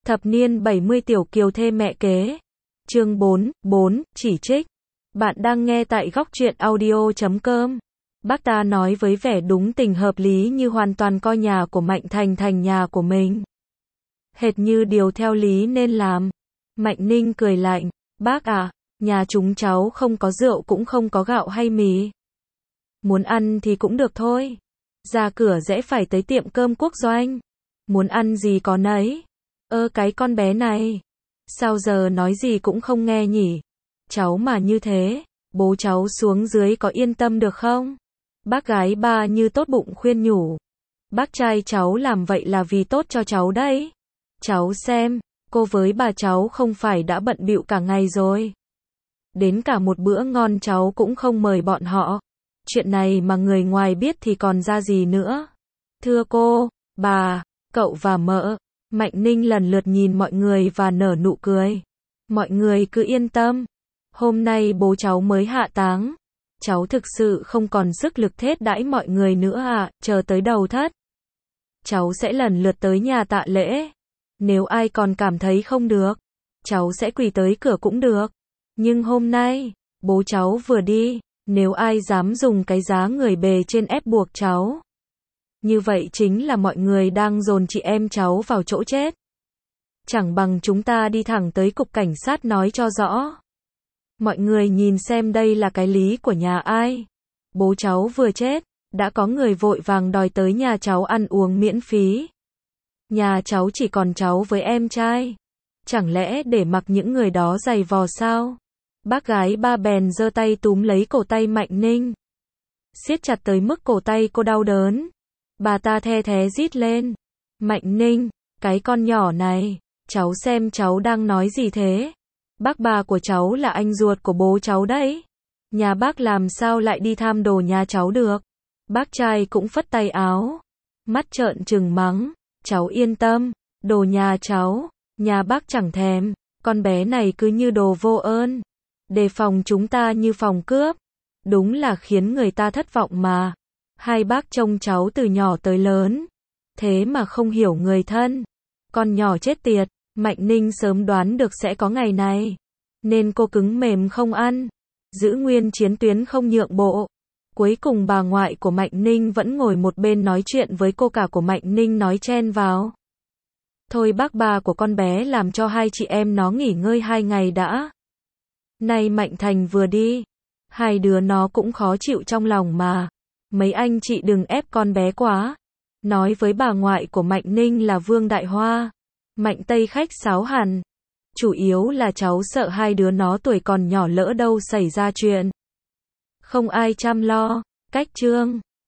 Thập niên 70 tiểu kiều thê mẹ kế. Chương 4, chỉ trích. Bạn đang nghe tại góc truyện audio.com. Bác ta nói với vẻ đúng tình hợp lý như hoàn toàn coi nhà của Mạnh Thành thành nhà của mình. Hệt như điều theo lý nên làm. Mạnh Ninh cười lạnh. Bác à, nhà chúng cháu không có rượu cũng không có gạo hay mì. Muốn ăn thì cũng được thôi. Ra cửa rẽ phải tới tiệm cơm Quốc Doanh. Muốn ăn gì có nấy. Cái con bé này. Sao giờ nói gì cũng không nghe nhỉ? Cháu mà như thế, bố cháu xuống dưới có yên tâm được không? Bác gái ba như tốt bụng khuyên nhủ. Bác trai cháu làm vậy là vì tốt cho cháu đấy. Cháu xem, cô với bà cháu không phải đã bận bịu cả ngày rồi. Đến cả một bữa ngon cháu cũng không mời bọn họ. Chuyện này mà người ngoài biết thì còn ra gì nữa. Thưa cô, bà, cậu và mợ. Mạnh Ninh lần lượt nhìn mọi người và nở nụ cười. Mọi người cứ yên tâm. Hôm nay bố cháu mới hạ táng. Cháu thực sự không còn sức lực thết đãi mọi người nữa à, chờ tới đầu thất. Cháu sẽ lần lượt tới nhà tạ lễ. Nếu ai còn cảm thấy không được, cháu sẽ quỳ tới cửa cũng được. Nhưng hôm nay, bố cháu vừa đi, nếu ai dám dùng cái giá người bề trên ép buộc cháu, như vậy chính là mọi người đang dồn chị em cháu vào chỗ chết. Chẳng bằng chúng ta đi thẳng tới cục cảnh sát nói cho rõ. Mọi người nhìn xem đây là cái lý của nhà ai. Bố cháu vừa chết, đã có người vội vàng đòi tới nhà cháu ăn uống miễn phí. Nhà cháu chỉ còn cháu với em trai. Chẳng lẽ để mặc những người đó giày vò sao? Bác gái ba bèn giơ tay túm lấy cổ tay Mạnh Ninh. Siết chặt tới mức cổ tay cô đau đớn. Bà ta the thé rít lên. Mạnh Ninh, cái con nhỏ này, cháu xem cháu đang nói gì thế? Bác bà của cháu là anh ruột của bố cháu đấy. Nhà bác làm sao lại đi tham đồ nhà cháu được? Bác trai cũng phất tay áo. Mắt trợn trừng mắng. Cháu yên tâm, đồ nhà cháu, nhà bác chẳng thèm. Con bé này cứ như đồ vô ơn. Đề phòng chúng ta như phòng cướp. Đúng là khiến người ta thất vọng mà. Hai bác trông cháu từ nhỏ tới lớn. Thế mà không hiểu người thân. Con nhỏ chết tiệt. Mạnh Ninh sớm đoán được sẽ có ngày này. Nên cô cứng mềm không ăn. Giữ nguyên chiến tuyến không nhượng bộ. Cuối cùng bà ngoại của Mạnh Ninh vẫn ngồi một bên nói chuyện với cô cả của Mạnh Ninh nói chen vào. Thôi bác bà của con bé làm cho hai chị em nó nghỉ ngơi 2 ngày đã. Nay Mạnh Thành vừa đi. Hai đứa nó cũng khó chịu trong lòng mà. Mấy anh chị đừng ép con bé quá. Nói với bà ngoại của Mạnh Ninh là Vương Đại Hoa. Mạnh Tây khách sáo hẳn. Chủ yếu là cháu sợ hai đứa nó tuổi còn nhỏ lỡ đâu xảy ra chuyện. Không ai chăm lo. Cách chương.